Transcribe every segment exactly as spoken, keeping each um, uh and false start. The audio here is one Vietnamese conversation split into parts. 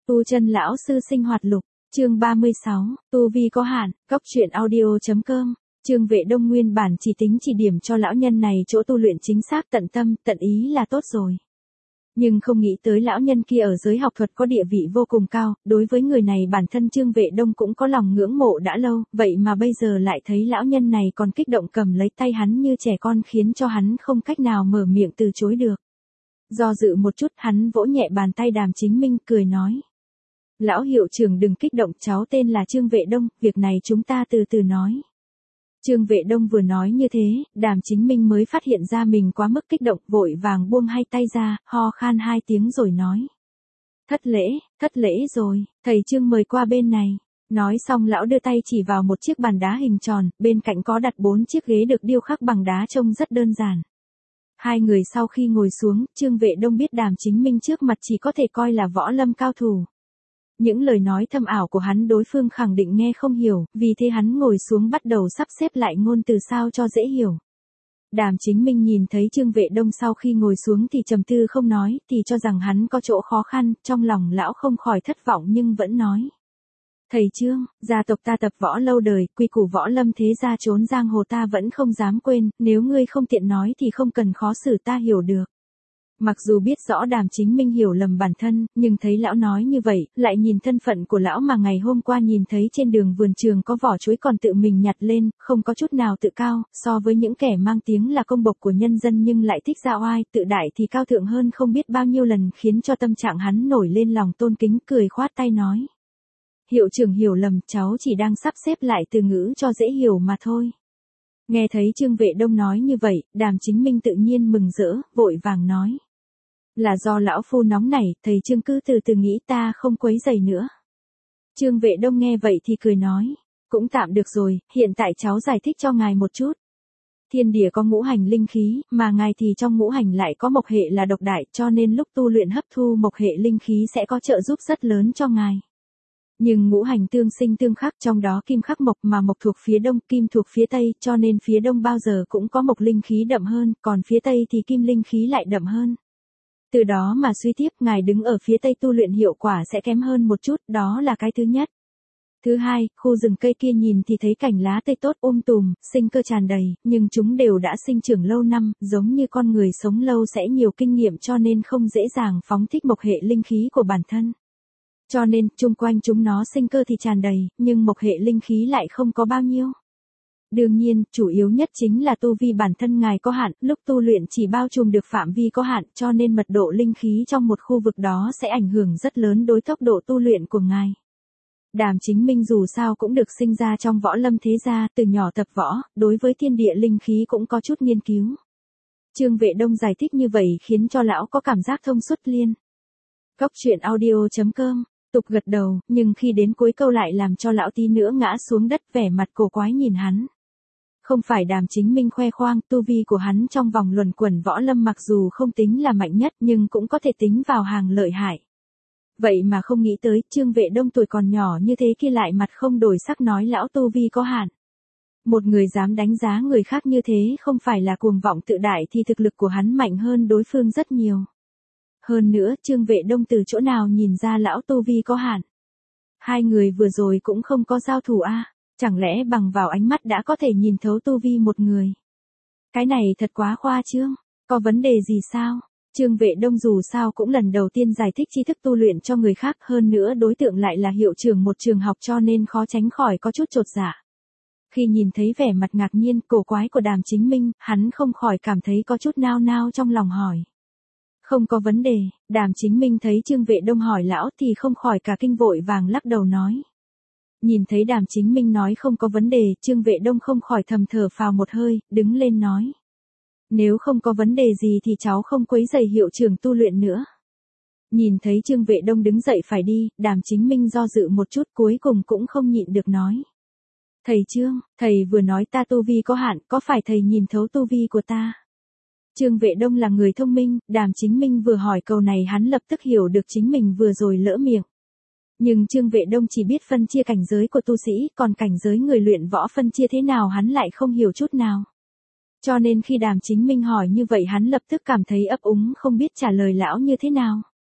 Tu Chân lão sư sinh hoạt lục, chương ba mươi sáu, tu vi có hạn, góc truyện audio.com. Trương Vệ Đông nguyên bản chỉ tính chỉ điểm cho lão nhân này chỗ tu luyện chính xác tận tâm, tận ý là tốt rồi. Nhưng không nghĩ tới lão nhân kia ở giới học thuật có địa vị vô cùng cao, đối với người này bản thân Trương Vệ Đông cũng có lòng ngưỡng mộ đã lâu, vậy mà bây giờ lại thấy lão nhân này còn kích động cầm lấy tay hắn như trẻ con khiến cho hắn không cách nào mở miệng từ chối được. Do dự một chút hắn vỗ nhẹ bàn tay Đàm Chính Minh cười nói. Lão hiệu trưởng đừng kích động, cháu tên là Trương Vệ Đông, việc này chúng ta từ từ nói. Trương Vệ Đông vừa nói như thế, Đàm Chính Minh mới phát hiện ra mình quá mức kích động, vội vàng buông hai tay ra, ho khan hai tiếng rồi nói. Thất lễ, thất lễ rồi, thầy Trương mời qua bên này. Nói xong lão đưa tay chỉ vào một chiếc bàn đá hình tròn, bên cạnh có đặt bốn chiếc ghế được điêu khắc bằng đá trông rất đơn giản. Hai người sau khi ngồi xuống, Trương Vệ Đông biết Đàm Chính Minh trước mặt chỉ có thể coi là võ lâm cao thủ. Những lời nói thâm ảo của hắn đối phương khẳng định nghe không hiểu, vì thế hắn ngồi xuống bắt đầu sắp xếp lại ngôn từ sao cho dễ hiểu. Đàm Chính Minh nhìn thấy Trương Vệ Đông sau khi ngồi xuống thì trầm tư không nói, thì cho rằng hắn có chỗ khó khăn, trong lòng lão không khỏi thất vọng nhưng vẫn nói. Thầy Trương, gia tộc ta tập võ lâu đời, quy củ võ lâm thế gia trốn giang hồ ta vẫn không dám quên, nếu ngươi không tiện nói thì không cần khó xử ta hiểu được. Mặc dù biết rõ Đàm Chính Minh hiểu lầm bản thân, nhưng thấy lão nói như vậy, lại nhìn thân phận của lão mà ngày hôm qua nhìn thấy trên đường vườn trường có vỏ chuối còn tự mình nhặt lên, không có chút nào tự cao, so với những kẻ mang tiếng là công bộc của nhân dân nhưng lại thích ra oai, tự đại thì cao thượng hơn không biết bao nhiêu lần, khiến cho tâm trạng hắn nổi lên lòng tôn kính, cười khoát tay nói. Hiệu trưởng hiểu lầm, cháu chỉ đang sắp xếp lại từ ngữ cho dễ hiểu mà thôi. Nghe thấy Trương Vệ Đông nói như vậy, Đàm Chính Minh tự nhiên mừng rỡ, vội vàng nói. Là do lão phu nóng nảy, thầy Trương cứ từ từ nghĩ, ta không quấy rầy nữa. Trương Vệ Đông nghe vậy thì cười nói, cũng tạm được rồi, hiện tại cháu giải thích cho ngài một chút. Thiên địa có ngũ hành linh khí, mà ngài thì trong ngũ hành lại có mộc hệ là độc đại, cho nên lúc tu luyện hấp thu mộc hệ linh khí sẽ có trợ giúp rất lớn cho ngài. Nhưng ngũ hành tương sinh tương khắc, trong đó kim khắc mộc, mà mộc thuộc phía đông, kim thuộc phía tây, cho nên phía đông bao giờ cũng có mộc linh khí đậm hơn, còn phía tây thì kim linh khí lại đậm hơn. Từ đó mà suy tiếp, ngài đứng ở phía tây tu luyện hiệu quả sẽ kém hơn một chút, đó là cái thứ nhất. Thứ hai, khu rừng cây kia nhìn thì thấy cảnh lá tây tốt um tùm, sinh cơ tràn đầy, nhưng chúng đều đã sinh trưởng lâu năm, giống như con người sống lâu sẽ nhiều kinh nghiệm cho nên không dễ dàng phóng thích mộc hệ linh khí của bản thân. Cho nên, chung quanh chúng nó sinh cơ thì tràn đầy, nhưng mộc hệ linh khí lại không có bao nhiêu. Đương nhiên, chủ yếu nhất chính là tu vi bản thân ngài có hạn, lúc tu luyện chỉ bao trùm được phạm vi có hạn, cho nên mật độ linh khí trong một khu vực đó sẽ ảnh hưởng rất lớn đối tốc độ tu luyện của ngài. Đàm Chính Minh dù sao cũng được sinh ra trong võ lâm thế gia, từ nhỏ tập võ, đối với thiên địa linh khí cũng có chút nghiên cứu. Trương Vệ Đông giải thích như vậy khiến cho lão có cảm giác thông suốt liên. Góc truyện audio.com. Tục gật đầu, nhưng khi đến cuối câu lại làm cho lão tí nữa ngã xuống đất, vẻ mặt cổ quái nhìn hắn. Không phải Đàm Chính Minh khoe khoang, tu vi của hắn trong vòng luẩn quẩn võ lâm mặc dù không tính là mạnh nhất nhưng cũng có thể tính vào hàng lợi hại. Vậy mà không nghĩ tới, Trương Vệ Đông tuổi còn nhỏ như thế kia lại mặt không đổi sắc nói lão tu vi có hạn. Một người dám đánh giá người khác như thế không phải là cuồng vọng tự đại thì thực lực của hắn mạnh hơn đối phương rất nhiều. Hơn nữa, Trương Vệ Đông từ chỗ nào nhìn ra lão tu vi có hạn. Hai người vừa rồi cũng không có giao thủ a, à? Chẳng lẽ bằng vào ánh mắt đã có thể nhìn thấu tu vi một người. Cái này thật quá khoa trương, có vấn đề gì sao? Trương Vệ Đông dù sao cũng lần đầu tiên giải thích tri thức tu luyện cho người khác, hơn nữa đối tượng lại là hiệu trưởng một trường học cho nên khó tránh khỏi có chút chột dạ. Khi nhìn thấy vẻ mặt ngạc nhiên, cổ quái của Đàm Chính Minh, hắn không khỏi cảm thấy có chút nao nao trong lòng hỏi. Không có vấn đề, Đàm Chính Minh thấy Trương Vệ Đông hỏi lão thì không khỏi cả kinh, vội vàng lắc đầu nói. Nhìn thấy Đàm Chính Minh nói không có vấn đề, Trương Vệ Đông không khỏi thầm thở phào một hơi, đứng lên nói. Nếu không có vấn đề gì thì cháu không quấy rầy hiệu trưởng tu luyện nữa. Nhìn thấy Trương Vệ Đông đứng dậy phải đi, Đàm Chính Minh do dự một chút cuối cùng cũng không nhịn được nói. Thầy Trương, thầy vừa nói ta tu vi có hạn, có phải thầy nhìn thấu tu vi của ta? Trương Vệ Đông là người thông minh, Đàm Chính Minh vừa hỏi câu này hắn lập tức hiểu được chính mình vừa rồi lỡ miệng. Nhưng Trương Vệ Đông chỉ biết phân chia cảnh giới của tu sĩ, còn cảnh giới người luyện võ phân chia thế nào hắn lại không hiểu chút nào. Cho nên khi Đàm Chính Minh hỏi như vậy hắn lập tức cảm thấy ấp úng không biết trả lời lão như thế nào.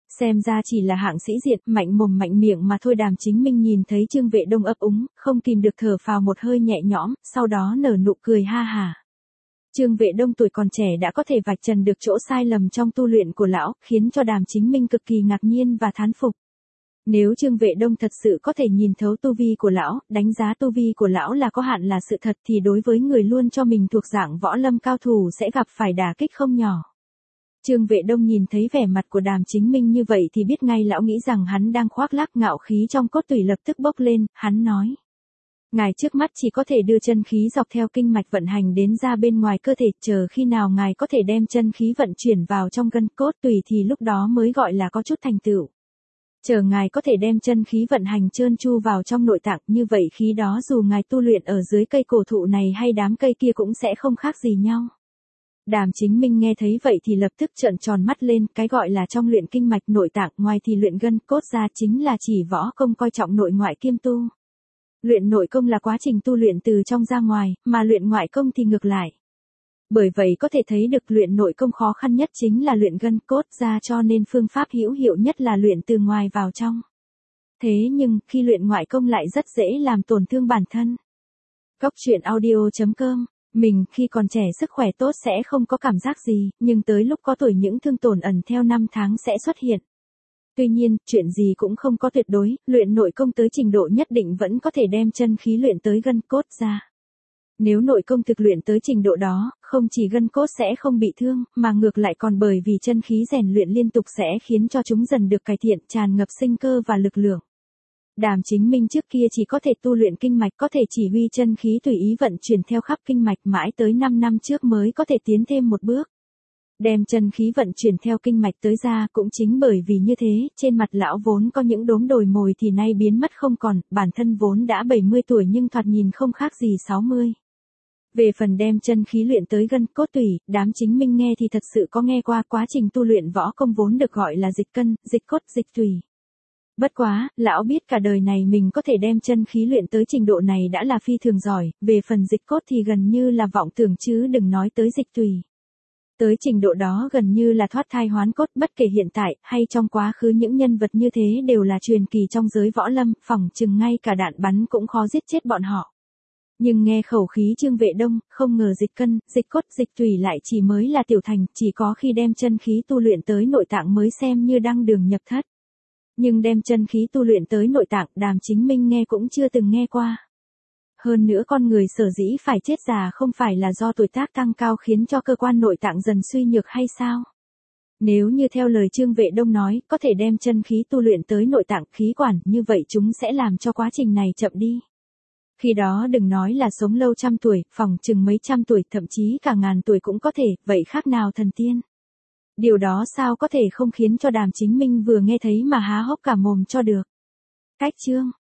Xem ra chỉ là hạng sĩ diện, mạnh mồm mạnh miệng mà thôi. Đàm Chính Minh nhìn thấy Trương Vệ Đông ấp úng, không kìm được thở phào một hơi nhẹ nhõm, sau đó nở nụ cười ha hả. Trương Vệ Đông tuổi còn trẻ đã có thể vạch trần được chỗ sai lầm trong tu luyện của lão, khiến cho Đàm Chính Minh cực kỳ ngạc nhiên và thán phục. Nếu Trương Vệ Đông thật sự có thể nhìn thấu tu vi của lão, đánh giá tu vi của lão là có hạn là sự thật thì đối với người luôn cho mình thuộc dạng võ lâm cao thủ sẽ gặp phải đả kích không nhỏ. Trương Vệ Đông nhìn thấy vẻ mặt của Đàm Chính Minh như vậy thì biết ngay lão nghĩ rằng hắn đang khoác lác, ngạo khí trong cốt tủy lập tức bốc lên, hắn nói. Ngài trước mắt chỉ có thể đưa chân khí dọc theo kinh mạch vận hành đến ra bên ngoài cơ thể, chờ khi nào ngài có thể đem chân khí vận chuyển vào trong gân cốt tủy thì lúc đó mới gọi là có chút thành tựu. Chờ ngài có thể đem chân khí vận hành trơn tru vào trong nội tạng, như vậy khí đó dù ngài tu luyện ở dưới cây cổ thụ này hay đám cây kia cũng sẽ không khác gì nhau. Đàm Chính Minh nghe thấy vậy thì lập tức trợn tròn mắt lên, cái gọi là trong luyện kinh mạch nội tạng ngoài thì luyện gân cốt ra chính là chỉ võ công coi trọng nội ngoại kiêm tu. Luyện nội công là quá trình tu luyện từ trong ra ngoài, mà luyện ngoại công thì ngược lại. Bởi vậy có thể thấy được luyện nội công khó khăn nhất chính là luyện gân cốt ra, cho nên phương pháp hữu hiệu nhất là luyện từ ngoài vào trong. Thế nhưng, khi luyện ngoại công lại rất dễ làm tổn thương bản thân. Góc truyện audio chấm com. Mình khi còn trẻ sức khỏe tốt sẽ không có cảm giác gì, nhưng tới lúc có tuổi những thương tổn ẩn theo năm tháng sẽ xuất hiện. Tuy nhiên, chuyện gì cũng không có tuyệt đối, luyện nội công tới trình độ nhất định vẫn có thể đem chân khí luyện tới gân cốt ra. Nếu nội công thực luyện tới trình độ đó, không chỉ gân cốt sẽ không bị thương, mà ngược lại còn bởi vì chân khí rèn luyện liên tục sẽ khiến cho chúng dần được cải thiện, tràn ngập sinh cơ và lực lượng. Đàm Chính Minh trước kia chỉ có thể tu luyện kinh mạch, có thể chỉ huy chân khí tùy ý vận chuyển theo khắp kinh mạch, mãi tới năm năm trước mới có thể tiến thêm một bước. Đem chân khí vận chuyển theo kinh mạch tới ra, cũng chính bởi vì như thế, trên mặt lão vốn có những đốm đồi mồi thì nay biến mất không còn, bản thân vốn đã bảy mươi tuổi nhưng thoạt nhìn không khác gì sáu mươi. Về phần đem chân khí luyện tới gân cốt tủy, Đàm Chính Minh nghe thì thật sự có nghe qua, quá trình tu luyện võ công vốn được gọi là dịch cân, dịch cốt, dịch tủy. Bất quá, lão biết cả đời này mình có thể đem chân khí luyện tới trình độ này đã là phi thường giỏi, về phần dịch cốt thì gần như là vọng tưởng chứ đừng nói tới dịch tủy. Tới trình độ đó gần như là thoát thai hoán cốt, bất kể hiện tại hay trong quá khứ những nhân vật như thế đều là truyền kỳ trong giới võ lâm, phỏng chừng ngay cả đạn bắn cũng khó giết chết bọn họ. Nhưng nghe khẩu khí Trương Vệ Đông, không ngờ dịch cân, dịch cốt, dịch tủy lại chỉ mới là tiểu thành, chỉ có khi đem chân khí tu luyện tới nội tạng mới xem như đăng đường nhập thất. Nhưng đem chân khí tu luyện tới nội tạng, Đàm Chính Minh nghe cũng chưa từng nghe qua. Hơn nữa con người sở dĩ phải chết già không phải là do tuổi tác tăng cao khiến cho cơ quan nội tạng dần suy nhược hay sao? Nếu như theo lời Trương Vệ Đông nói, có thể đem chân khí tu luyện tới nội tạng, khí quản, như vậy chúng sẽ làm cho quá trình này chậm đi. Khi đó đừng nói là sống lâu trăm tuổi, phỏng chừng mấy trăm tuổi, thậm chí cả ngàn tuổi cũng có thể, vậy khác nào thần tiên? Điều đó sao có thể không khiến cho Đàm Chính Minh vừa nghe thấy mà há hốc cả mồm cho được. Cách chương